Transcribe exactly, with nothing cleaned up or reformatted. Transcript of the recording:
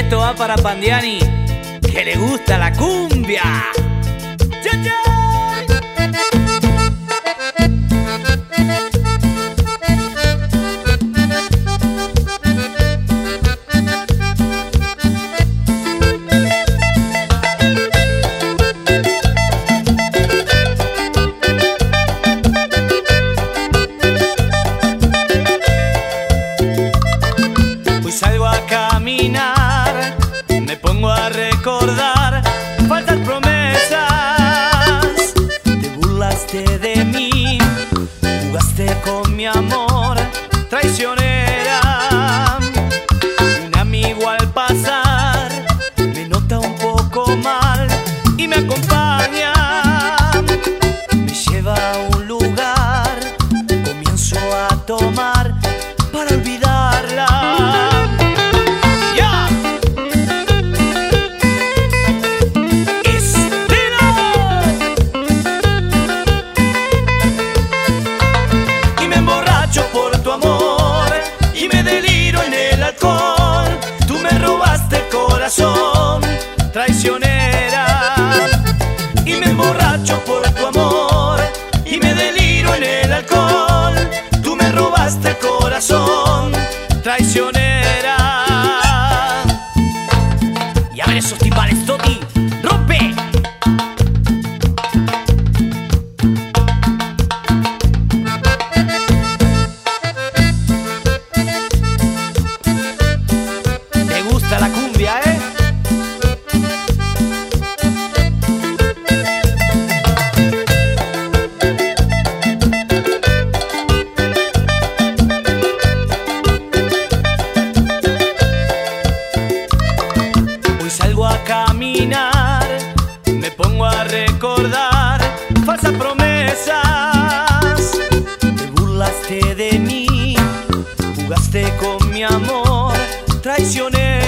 esto va para Pandiani, que le gusta la cumbia. ¡Chan, chan! Salgo a caminar, me pongo a recordar falsas promesas. Te burlaste de mí, jugaste con mi amor, traicionera. Un amigo al pasar me nota un poco mal y me acompaña. Me lleva a un lugar, comienzo a tomar para olvidarla. Tú me robaste el corazón, traicionera. Y me emborracho por tu amor y me deliro en el alcohol. Tú me robaste el corazón, traicionera. Y a ver esos timbales, Toti, rompe. La cumbia, ¿eh? Hoy salgo a caminar, me pongo a recordar falsas promesas. Te burlaste de mí, jugaste con mi amor, traicioné.